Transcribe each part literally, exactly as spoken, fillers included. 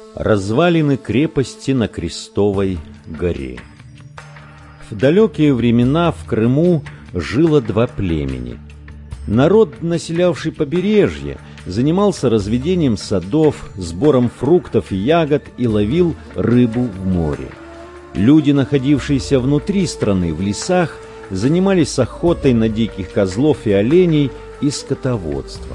Развалины крепости на Крестовой горе. В далекие времена в Крыму жило два племени. Народ, населявший побережье, занимался разведением садов, сбором фруктов и ягод и ловил рыбу в море. Люди, находившиеся внутри страны, в лесах, занимались охотой на диких козлов и оленей и скотоводством.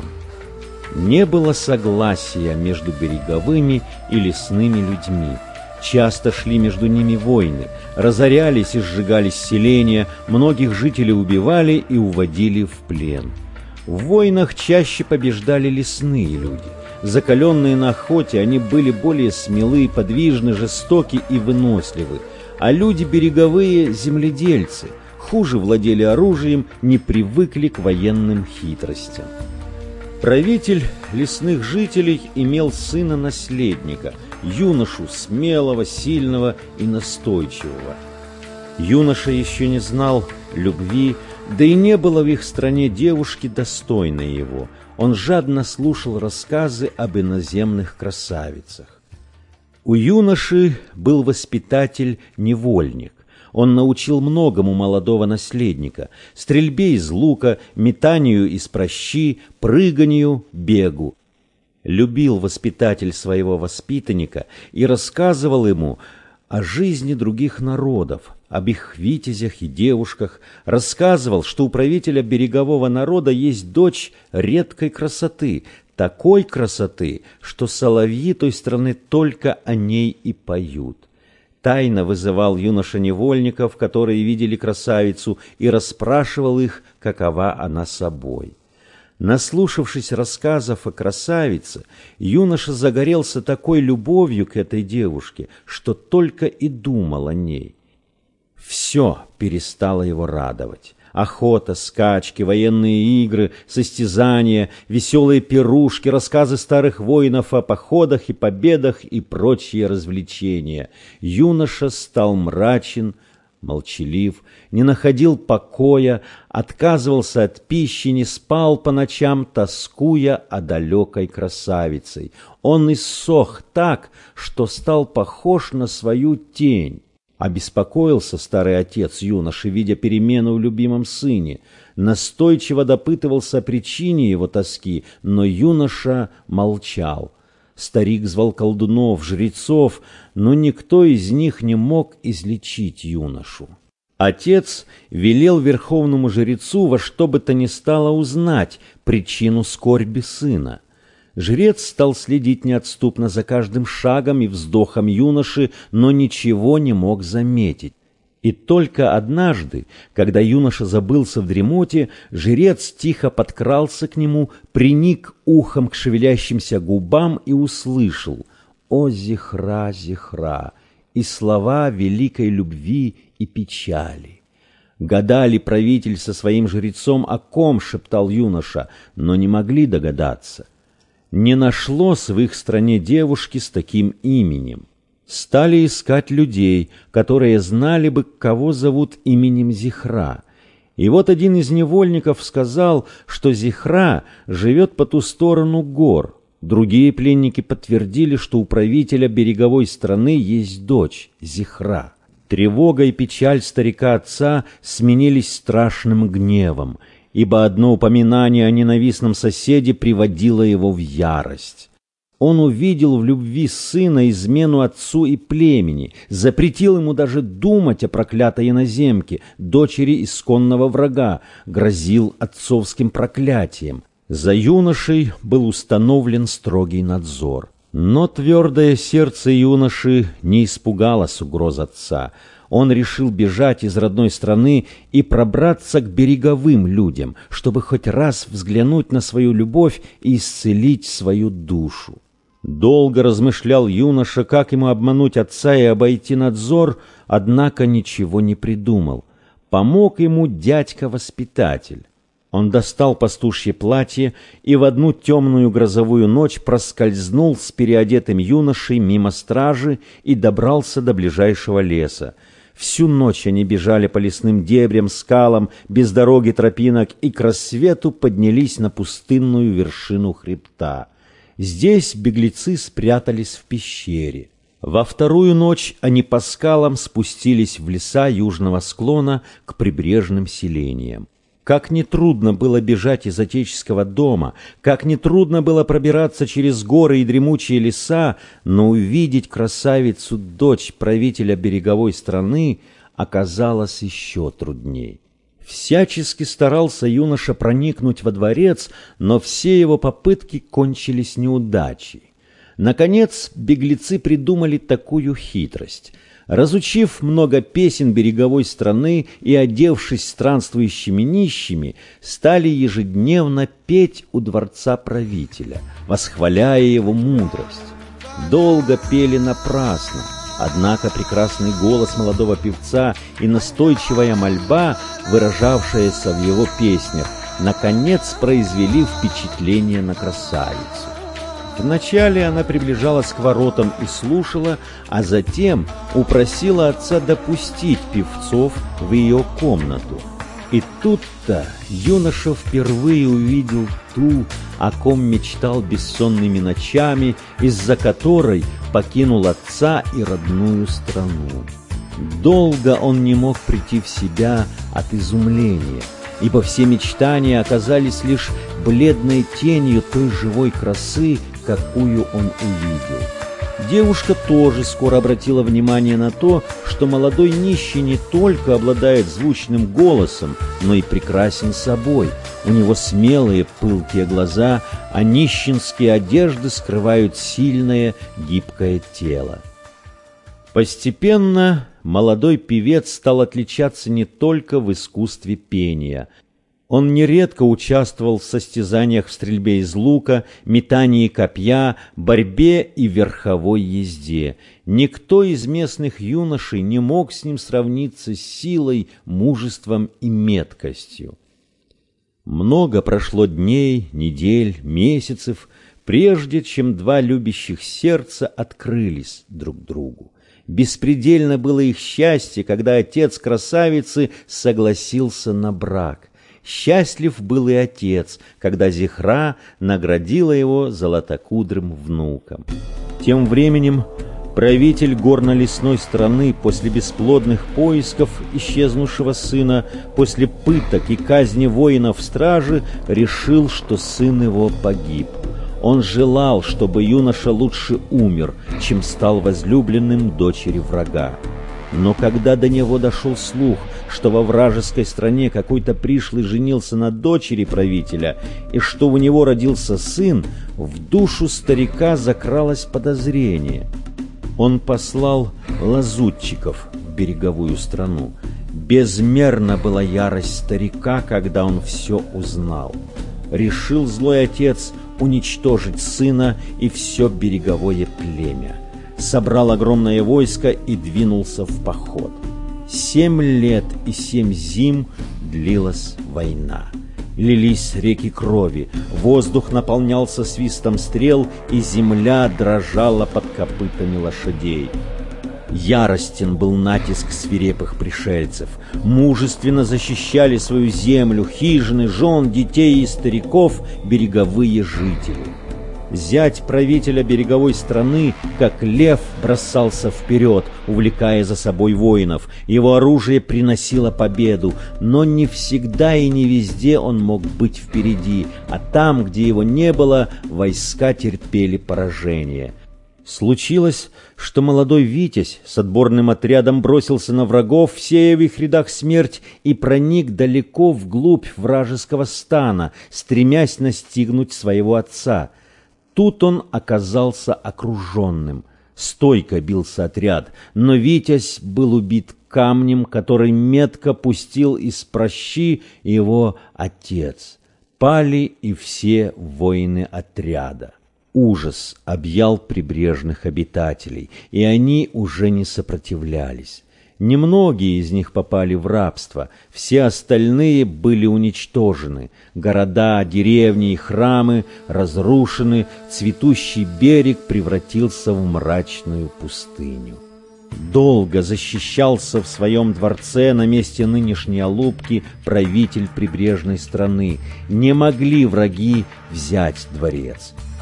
Не было согласия между береговыми и лесными людьми. Часто шли между ними войны, разорялись и сжигались селения, многих жителей убивали и уводили в плен. В войнах чаще побеждали лесные люди. Закаленные на охоте, они были более смелы, подвижны, жестоки и выносливы, а люди береговые – земледельцы, хуже владели оружием, не привыкли к военным хитростям. Правитель лесных жителей имел сына-наследника, юношу смелого, сильного и настойчивого. Юноша еще не знал любви, да и не было в их стране девушки, достойной его. Он жадно слушал рассказы об иноземных красавицах. У юноши был воспитатель-невольник. Он научил многому молодого наследника: стрельбе из лука, метанию из пращи, прыганию, бегу. Любил воспитатель своего воспитанника и рассказывал ему о жизни других народов, об их витязях и девушках, рассказывал, что у правителя берегового народа есть дочь редкой красоты, такой красоты, что соловьи той страны только о ней и поют. Тайно вызывал юноша-невольников, которые видели красавицу, и расспрашивал их, какова она собой. Наслушавшись рассказов о красавице, юноша загорелся такой любовью к этой девушке, что только и думал о ней. Все перестало его радовать. Охота, скачки, военные игры, состязания, веселые пирушки, рассказы старых воинов о походах и победах и прочие развлечения. Юноша стал мрачен, молчалив, не находил покоя, отказывался от пищи, не спал по ночам, тоскуя о далекой красавице. Он иссох так, что стал похож на свою тень. Обеспокоился старый отец юноши, видя перемену в любимом сыне. Настойчиво допытывался о причине его тоски, но юноша молчал. Старик звал колдунов, жрецов, но никто из них не мог излечить юношу. Отец велел верховному жрецу во что бы то ни стало узнать причину скорби сына. Жрец стал следить неотступно за каждым шагом и вздохом юноши, но ничего не мог заметить. И только однажды, когда юноша забылся в дремоте, жрец тихо подкрался к нему, приник ухом к шевелящимся губам и услышал: «О, Зихра, Зихра!» и слова великой любви и печали. Гадали правитель со своим жрецом, о ком шептал юноша, но не могли догадаться. Не нашлось в их стране девушки с таким именем. Стали искать людей, которые знали бы, кого зовут именем Зихра. И вот один из невольников сказал, что Зихра живет по ту сторону гор. Другие пленники подтвердили, что у правителя береговой страны есть дочь Зихра. Тревога и печаль старика-отца сменились страшным гневом, ибо одно упоминание о ненавистном соседе приводило его в ярость. Он увидел в любви сына измену отцу и племени, запретил ему даже думать о проклятой иноземке, дочери исконного врага, грозил отцовским проклятием. За юношей был установлен строгий надзор. Но твердое сердце юноши не испугалось угроз отца. Он решил бежать из родной страны и пробраться к береговым людям, чтобы хоть раз взглянуть на свою любовь и исцелить свою душу. Долго размышлял юноша, как ему обмануть отца и обойти надзор, однако ничего не придумал. Помог ему дядька-воспитатель. Он достал пастушье платье и в одну темную грозовую ночь проскользнул с переодетым юношей мимо стражи и добрался до ближайшего леса. Всю ночь они бежали по лесным дебрям, скалам, без дороги, тропинок, и к рассвету поднялись на пустынную вершину хребта. Здесь беглецы спрятались в пещере. Во вторую ночь они по скалам спустились в леса южного склона к прибрежным селениям. Как нетрудно было бежать из отеческого дома, как нетрудно было пробираться через горы и дремучие леса, но увидеть красавицу, дочь правителя береговой страны, оказалось еще трудней. Всячески старался юноша проникнуть во дворец, но все его попытки кончились неудачей. Наконец беглецы придумали такую хитрость. Разучив много песен береговой страны и одевшись странствующими нищими, стали ежедневно петь у дворца правителя, восхваляя его мудрость. Долго пели напрасно, однако прекрасный голос молодого певца и настойчивая мольба, выражавшаяся в его песнях, наконец произвели впечатление на красавицу. Вначале она приближалась к воротам и слушала, а затем упросила отца допустить певцов в ее комнату. И тут-то юноша впервые увидел ту, о ком мечтал бессонными ночами, из-за которой покинул отца и родную страну. Долго он не мог прийти в себя от изумления, ибо все мечтания оказались лишь бледной тенью той живой красы, какую он увидел. Девушка тоже скоро обратила внимание на то, что молодой нищий не только обладает звучным голосом, но и прекрасен собой. У него смелые, пылкие глаза, а нищенские одежды скрывают сильное, гибкое тело. Постепенно молодой певец стал отличаться не только в искусстве пения. Он нередко участвовал в состязаниях в стрельбе из лука, метании копья, борьбе и верховой езде. Никто из местных юношей не мог с ним сравниться силой, мужеством и меткостью. Много прошло дней, недель, месяцев, прежде чем два любящих сердца открылись друг другу. Беспредельно было их счастье, когда отец красавицы согласился на брак. Счастлив был и отец, когда Зихра наградила его золотокудрым внуком. Тем временем правитель горно-лесной страны после бесплодных поисков исчезнувшего сына, после пыток и казни воинов стражи, решил, что сын его погиб. Он желал, чтобы юноша лучше умер, чем стал возлюбленным дочери врага. Но когда до него дошел слух, что во вражеской стране какой-то пришлый женился на дочери правителя и что у него родился сын, в душу старика закралось подозрение. Он послал лазутчиков в береговую страну. Безмерна была ярость старика, когда он все узнал. Решил злой отец уничтожить сына и все береговое племя. Собрал огромное войско и двинулся в поход. Семь лет и семь зим длилась война. Лились реки крови, воздух наполнялся свистом стрел, и земля дрожала под копытами лошадей. Яростен был натиск свирепых пришельцев. Мужественно защищали свою землю, хижины, жен, детей и стариков береговые жители. Зять правителя береговой страны, как лев, бросался вперед, увлекая за собой воинов. Его оружие приносило победу, но не всегда и не везде он мог быть впереди, а там, где его не было, войска терпели поражение. Случилось, что молодой Витязь с отборным отрядом бросился на врагов, сея в их рядах смерть, и проник далеко вглубь вражеского стана, стремясь настигнуть своего отца. Тут он оказался окруженным. Стойко бился отряд, но Витязь был убит камнем, который метко пустил из пращи его отец. Пали и все воины отряда. Ужас объял прибрежных обитателей, и они уже не сопротивлялись. Немногие из них попали в рабство, все остальные были уничтожены. Города, деревни и храмы разрушены, цветущий берег превратился в мрачную пустыню. Долго защищался в своем дворце на месте нынешней Алупки правитель прибрежной страны. Не могли враги взять дворец.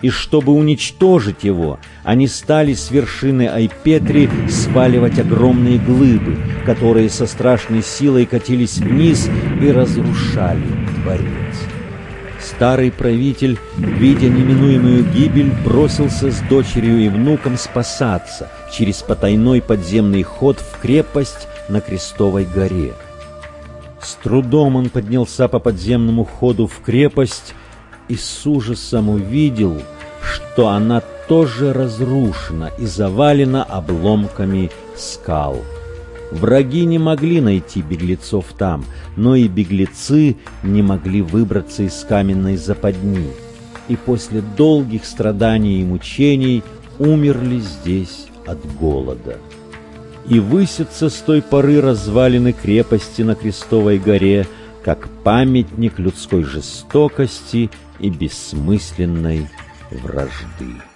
и чтобы уничтожить его, они стали с вершины Айпетри сваливать огромные глыбы, которые со страшной силой катились вниз и разрушали дворец. Старый правитель, видя неминуемую гибель, бросился с дочерью и внуком спасаться через потайной подземный ход в крепость на Крестовой горе. С трудом он поднялся по подземному ходу в крепость и с ужасом увидел, что она тоже разрушена и завалена обломками скал. Враги не могли найти беглецов там, но и беглецы не могли выбраться из каменной западни, и после долгих страданий и мучений умерли здесь от голода. И высятся с той поры развалины крепости на Крестовой горе, как памятник людской жестокости и бессмысленной вражды.